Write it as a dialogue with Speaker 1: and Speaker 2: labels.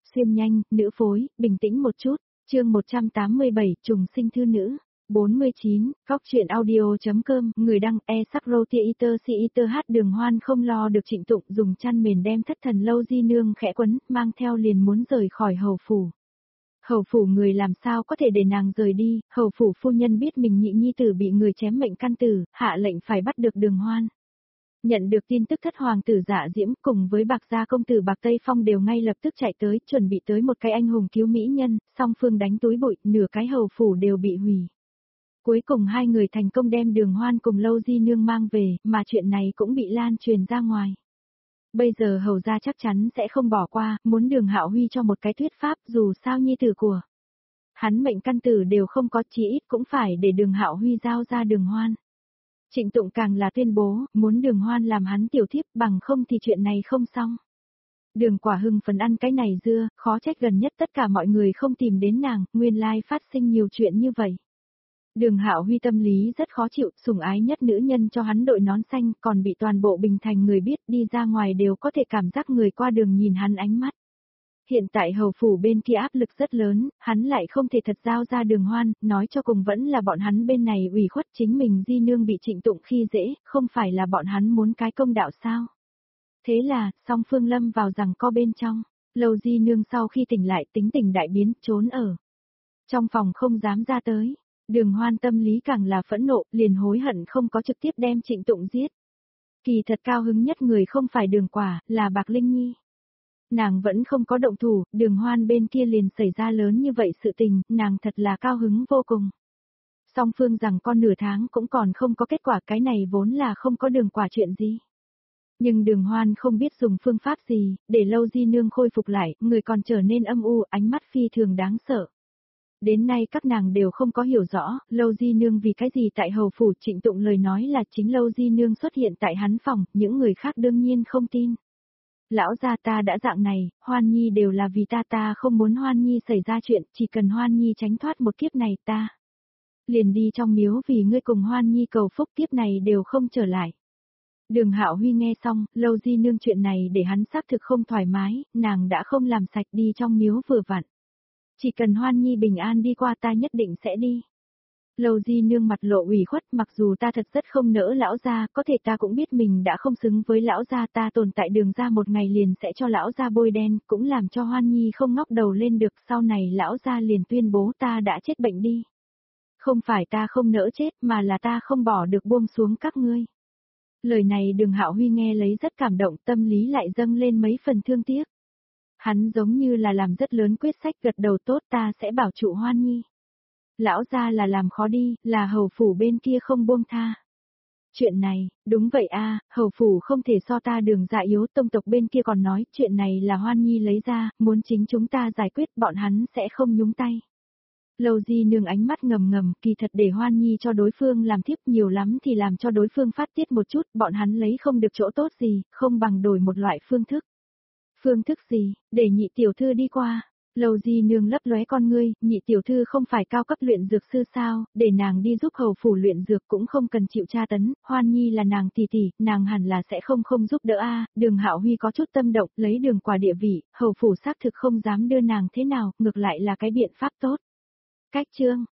Speaker 1: Xuyên nhanh, nữ phối, bình tĩnh một chút. Chương 187, trùng sinh thư nữ. 49, góc truyện audio.com, người đăng e-sắc-rô-tia-iter-si-iter hát Đường Hoan không lo được Trịnh Tụng dùng chăn mền đem thất thần Lâu Di Nương khẽ quấn, mang theo liền muốn rời khỏi hầu phủ. Hầu phủ người làm sao có thể để nàng rời đi, hầu phủ phu nhân biết mình nhị nhi tử bị người chém mệnh căn tử, hạ lệnh phải bắt được Đường Hoan. Nhận được tin tức thất hoàng tử Dạ Diễm cùng với Bạc gia công tử Bạc Tây Phong đều ngay lập tức chạy tới, chuẩn bị tới một cái anh hùng cứu mỹ nhân, song phương đánh túi bụi, nửa cái hầu phủ đều bị hủy. Cuối cùng hai người thành công đem Đường Hoan cùng Lâu Di Nương mang về, mà chuyện này cũng bị lan truyền ra ngoài. Bây giờ hầu gia chắc chắn sẽ không bỏ qua, muốn Đường Hạo Huy cho một cái thuyết pháp, dù sao nhi tử của hắn mệnh căn tử đều không có, chí ít cũng phải để Đường Hạo Huy giao ra Đường Hoan. Trịnh Tụng càng là tuyên bố, muốn Đường Hoan làm hắn tiểu thiếp, bằng không thì chuyện này không xong. Đường Quả hưng phấn ăn cái này dưa, khó trách gần nhất tất cả mọi người không tìm đến nàng, nguyên lai phát sinh nhiều chuyện như vậy. Đường Hạo Huy tâm lý rất khó chịu, sủng ái nhất nữ nhân cho hắn đội nón xanh, còn bị toàn bộ Bình Thành người biết, đi ra ngoài đều có thể cảm giác người qua đường nhìn hắn ánh mắt. Hiện tại hầu phủ bên kia áp lực rất lớn, hắn lại không thể thật giao ra Đường Hoan, nói cho cùng vẫn là bọn hắn bên này ủy khuất, chính mình Di Nương bị Trịnh Tụng khi dễ, không phải là bọn hắn muốn cái công đạo sao. Thế là, song phương lâm vào rằng co bên trong, Lâu Di Nương sau khi tỉnh lại tính tình đại biến, trốn ở trong phòng không dám ra tới. Đường Hoan tâm lý càng là phẫn nộ, liền hối hận không có trực tiếp đem Trịnh Tụng giết. Kỳ thật cao hứng nhất người không phải Đường Quả, là Bạc Linh Nhi. Nàng vẫn không có động thủ, Đường Hoan bên kia liền xảy ra lớn như vậy sự tình, nàng thật là cao hứng vô cùng. Song phương rằng con nửa tháng cũng còn không có kết quả, cái này vốn là không có Đường Quả chuyện gì. Nhưng Đường Hoan không biết dùng phương pháp gì, để Lâu Di Nương khôi phục lại, người còn trở nên âm u, ánh mắt phi thường đáng sợ. Đến nay các nàng đều không có hiểu rõ, Lâu Di Nương vì cái gì tại hầu phủ. Trịnh Tụng lời nói là chính Lâu Di Nương xuất hiện tại hắn phòng, những người khác đương nhiên không tin. Lão gia ta đã dạng này, Hoan Nhi đều là vì ta không muốn Hoan Nhi xảy ra chuyện, chỉ cần Hoan Nhi tránh thoát một kiếp này ta liền đi trong miếu vì ngươi cùng Hoan Nhi cầu phúc, kiếp này đều không trở lại. Đường Hạo Huy nghe xong, Lâu Di Nương chuyện này để hắn xác thực không thoải mái, nàng đã không làm sạch đi trong miếu vừa vặn. Chỉ cần Hoan Nhi bình an đi qua ta nhất định sẽ đi. Lâu Di Nương mặt lộ ủy khuất, mặc dù ta thật rất không nỡ lão gia, có thể ta cũng biết mình đã không xứng với lão gia, ta tồn tại Đường gia một ngày liền sẽ cho lão gia bôi đen, cũng làm cho Hoan Nhi không ngóc đầu lên được, sau này lão gia liền tuyên bố ta đã chết bệnh đi. Không phải ta không nỡ chết, mà là ta không bỏ được buông xuống các ngươi. Lời này Đường Hạo Huy nghe lấy rất cảm động, tâm lý lại dâng lên mấy phần thương tiếc. Hắn giống như là làm rất lớn quyết sách, gật đầu tốt, ta sẽ bảo trụ Hoan Nhi. Lão gia là làm khó đi, là hầu phủ bên kia không buông tha. Chuyện này, đúng vậy a, hầu phủ không thể so ta Đường gia yếu, tông tộc bên kia còn nói, chuyện này là Hoan Nhi lấy ra, muốn chính chúng ta giải quyết, bọn hắn sẽ không nhúng tay. Lâu Di Nương ánh mắt ngầm ngầm, kỳ thật để Hoan Nhi cho đối phương làm thiếp nhiều lắm thì làm cho đối phương phát tiết một chút, bọn hắn lấy không được chỗ tốt gì, không bằng đổi một loại phương thức. Phương thức gì, để nhị tiểu thư đi qua. Lâu Di Nương lấp lóe con ngươi, nhị tiểu thư không phải cao cấp luyện dược sư sao, để nàng đi giúp hầu phủ luyện dược cũng không cần chịu tra tấn, Hoan Nhi là nàng tỷ tỷ, nàng hẳn là sẽ không giúp đỡ a. Đường Hạo Huy có chút tâm động, lấy Đường Quả địa vị, hầu phủ xác thực không dám đưa nàng thế nào, ngược lại là cái biện pháp tốt. Cách chương